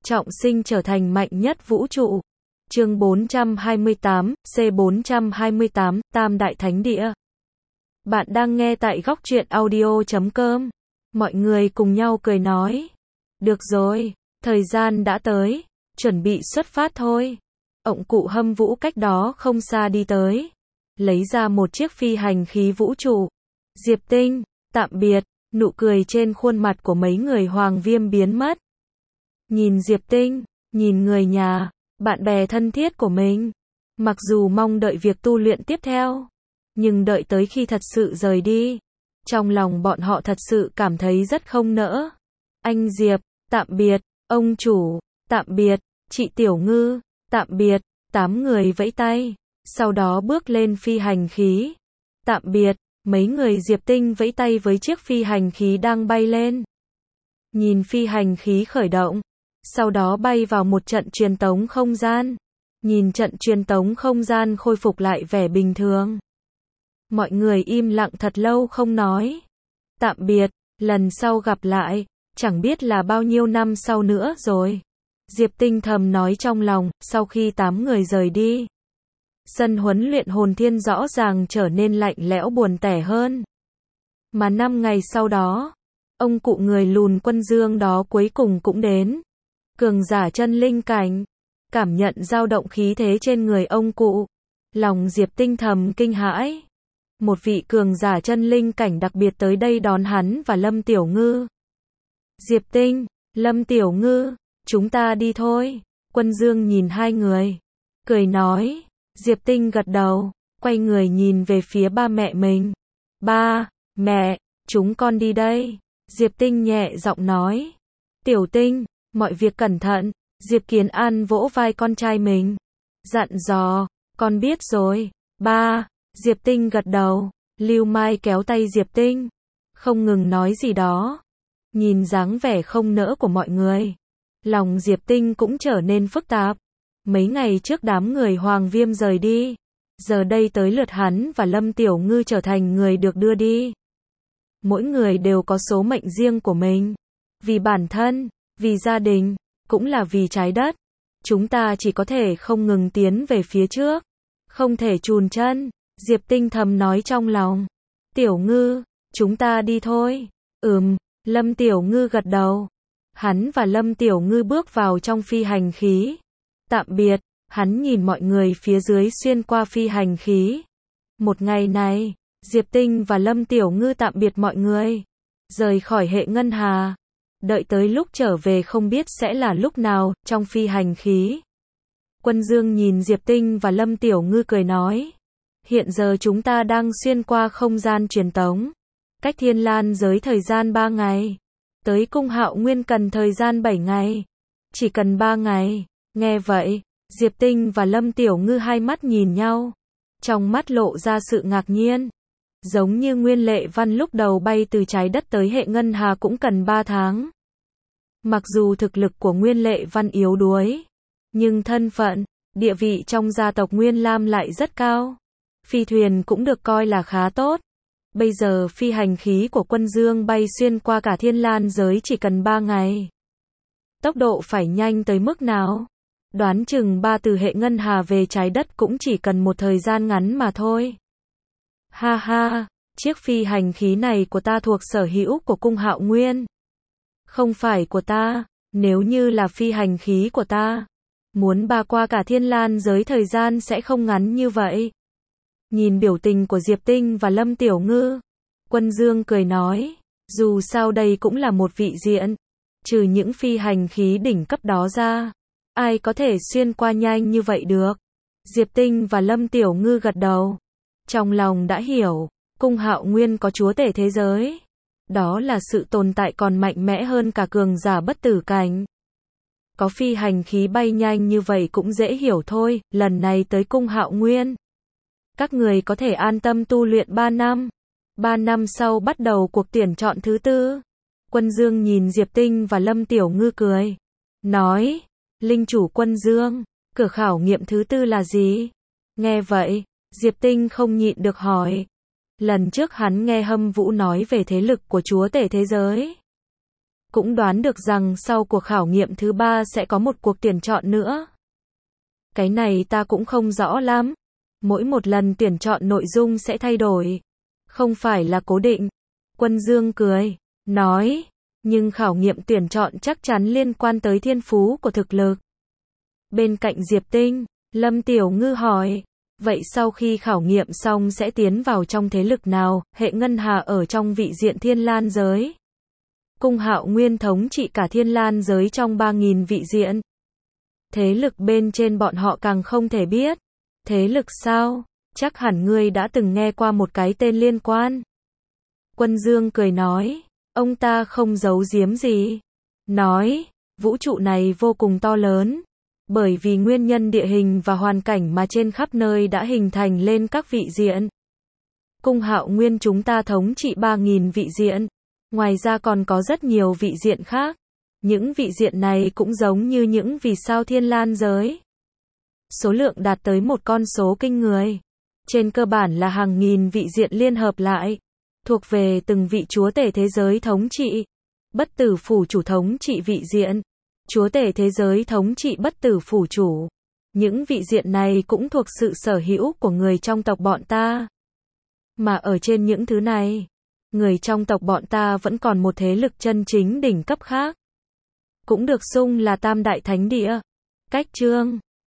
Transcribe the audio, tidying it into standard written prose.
trọng sinh trở thành mạnh nhất vũ trụ. Chương 428, C428, Tam Đại Thánh Địa. Bạn đang nghe tại Góc Truyện Audio.com. Mọi người cùng nhau cười nói. Được rồi, thời gian đã tới, chuẩn bị xuất phát thôi. Ổng cụ Hâm Vũ cách đó không xa đi tới, lấy ra một chiếc phi hành khí vũ trụ. Diệp Tinh, tạm biệt, nụ cười trên khuôn mặt của mấy người Hoàng Viêm biến mất. Nhìn Diệp Tinh, nhìn người nhà, bạn bè thân thiết của mình. Mặc dù mong đợi việc tu luyện tiếp theo, nhưng đợi tới khi thật sự rời đi, trong lòng bọn họ thật sự cảm thấy rất không nỡ. Anh Diệp, tạm biệt, ông chủ, tạm biệt, chị Tiểu Ngư, tạm biệt, 8 người vẫy tay, sau đó bước lên phi hành khí. Tạm biệt, mấy người Diệp Tinh vẫy tay với chiếc phi hành khí đang bay lên. Nhìn phi hành khí khởi động, sau đó bay vào một trận truyền tống không gian. Nhìn trận truyền tống không gian khôi phục lại vẻ bình thường. Mọi người im lặng thật lâu không nói. Tạm biệt, lần sau gặp lại, chẳng biết là bao nhiêu năm sau nữa rồi. Diệp Tinh thầm nói trong lòng, sau khi 8 người rời đi. Sân huấn luyện hồn thiên rõ ràng trở nên lạnh lẽo buồn tẻ hơn. Mà 5 ngày sau đó, ông cụ người lùn Quân Dương đó cuối cùng cũng đến. Cường giả chân linh cảnh, cảm nhận dao động khí thế trên người ông cụ. Lòng Diệp Tinh thầm kinh hãi. Một vị cường giả chân linh cảnh đặc biệt tới đây đón hắn và Lâm Tiểu Ngư. Diệp Tinh, Lâm Tiểu Ngư, chúng ta đi thôi. Quân Dương nhìn hai người, cười nói. Diệp Tinh gật đầu, quay người nhìn về phía ba mẹ mình. Ba, mẹ, chúng con đi đây. Diệp Tinh nhẹ giọng nói. Tiểu Tinh, mọi việc cẩn thận. Diệp Kiến An vỗ vai con trai mình, dặn dò. Con biết rồi, ba. Diệp Tinh gật đầu. Lưu Mai kéo tay Diệp Tinh, không ngừng nói gì đó. Nhìn dáng vẻ không nỡ của mọi người, lòng Diệp Tinh cũng trở nên phức tạp. Mấy ngày trước đám người Hoàng Viêm rời đi, giờ đây tới lượt hắn và Lâm Tiểu Ngư trở thành người được đưa đi. Mỗi người đều có số mệnh riêng của mình. Vì bản thân, vì gia đình, cũng là vì trái đất. Chúng ta chỉ có thể không ngừng tiến về phía trước, không thể chùn chân. Diệp Tinh thầm nói trong lòng. Tiểu Ngư, chúng ta đi thôi. Lâm Tiểu Ngư gật đầu. Hắn và Lâm Tiểu Ngư bước vào trong phi hành khí. Tạm biệt, hắn nhìn mọi người phía dưới xuyên qua phi hành khí. Một ngày này, Diệp Tinh và Lâm Tiểu Ngư tạm biệt mọi người, rời khỏi hệ ngân hà. Đợi tới lúc trở về không biết sẽ là lúc nào, trong phi hành khí. Quân Dương nhìn Diệp Tinh và Lâm Tiểu Ngư cười nói. Hiện giờ chúng ta đang xuyên qua không gian truyền tống, cách Thiên Lan giới thời gian 3 ngày. Tới Cung Hạo Nguyên cần thời gian 7 ngày. Chỉ cần 3 ngày. Nghe vậy, Diệp Tinh và Lâm Tiểu Ngư hai mắt nhìn nhau. Trong mắt lộ ra sự ngạc nhiên. Giống như Nguyên Lệ Văn lúc đầu bay từ trái đất tới hệ ngân hà cũng cần 3 tháng. Mặc dù thực lực của Nguyên Lệ Văn yếu đuối, nhưng thân phận, địa vị trong gia tộc Nguyên Lam lại rất cao. Phi thuyền cũng được coi là khá tốt. Bây giờ phi hành khí của Quân Dương bay xuyên qua cả Thiên Lan giới chỉ cần 3 ngày. Tốc độ phải nhanh tới mức nào? Đoán chừng từ hệ ngân hà về trái đất cũng chỉ cần một thời gian ngắn mà thôi. Ha ha, chiếc phi hành khí này của ta thuộc sở hữu của Cung Hạo Nguyên. Không phải của ta, nếu như là phi hành khí của ta, muốn qua cả Thiên Lan giới thời gian sẽ không ngắn như vậy. Nhìn biểu tình của Diệp Tinh và Lâm Tiểu Ngư, Quân Dương cười nói, dù sao đây cũng là một vị diện, trừ những phi hành khí đỉnh cấp đó ra, ai có thể xuyên qua nhanh như vậy được. Diệp Tinh và Lâm Tiểu Ngư gật đầu, trong lòng đã hiểu, Cung Hạo Nguyên có chúa tể thế giới. Đó là sự tồn tại còn mạnh mẽ hơn cả cường giả bất tử cảnh. Có phi hành khí bay nhanh như vậy cũng dễ hiểu thôi, lần này tới Cung Hạo Nguyên, các người có thể an tâm tu luyện 3 năm. 3 năm sau bắt đầu cuộc tuyển chọn thứ 4. Quân Dương nhìn Diệp Tinh và Lâm Tiểu Ngư cười, nói, linh chủ Quân Dương, cửa khảo nghiệm thứ 4 là gì? Nghe vậy, Diệp Tinh không nhịn được hỏi. Lần trước hắn nghe Hâm Vũ nói về thế lực của chúa tể thế giới. cũng đoán được rằng sau cuộc khảo nghiệm thứ 3 sẽ có một cuộc tuyển chọn nữa. Cái này ta cũng không rõ lắm. Mỗi một lần tuyển chọn nội dung sẽ thay đổi. Không phải là cố định. Quân Dương cười, nói, nhưng khảo nghiệm tuyển chọn chắc chắn liên quan tới thiên phú của thực lực. Bên cạnh Diệp Tinh, Lâm Tiểu Ngư hỏi, vậy sau khi khảo nghiệm xong sẽ tiến vào trong thế lực nào? Hệ Ngân Hà ở trong vị diện Thiên Lan giới. Cung Hạo Nguyên thống trị cả Thiên Lan giới trong 3.000 vị diện. Thế lực bên trên bọn họ càng không thể biết. Thế lực sao? Chắc hẳn ngươi đã từng nghe qua một cái tên liên quan. Quân Dương cười nói, ông ta không giấu giếm gì. Nói, vũ trụ này vô cùng to lớn. Bởi vì nguyên nhân địa hình và hoàn cảnh mà trên khắp nơi đã hình thành lên các vị diện. Cung Hạo Nguyên chúng ta thống trị 3.000 vị diện. Ngoài ra còn có rất nhiều vị diện khác. Những vị diện này cũng giống như những vì sao Thiên Lan giới. Số lượng đạt tới một con số kinh người. Trên cơ bản là hàng nghìn vị diện liên hợp lại. Thuộc về từng vị chúa tể thế giới thống trị. Bất tử phủ chủ thống trị vị diện. Chúa tể thế giới thống trị bất tử phủ chủ. Những vị diện này cũng thuộc sự sở hữu của người trong tộc bọn ta. Mà ở trên những thứ này, người trong tộc bọn ta vẫn còn một thế lực chân chính đỉnh cấp khác. Cũng được xưng là Tam Đại Thánh Địa. Cách chương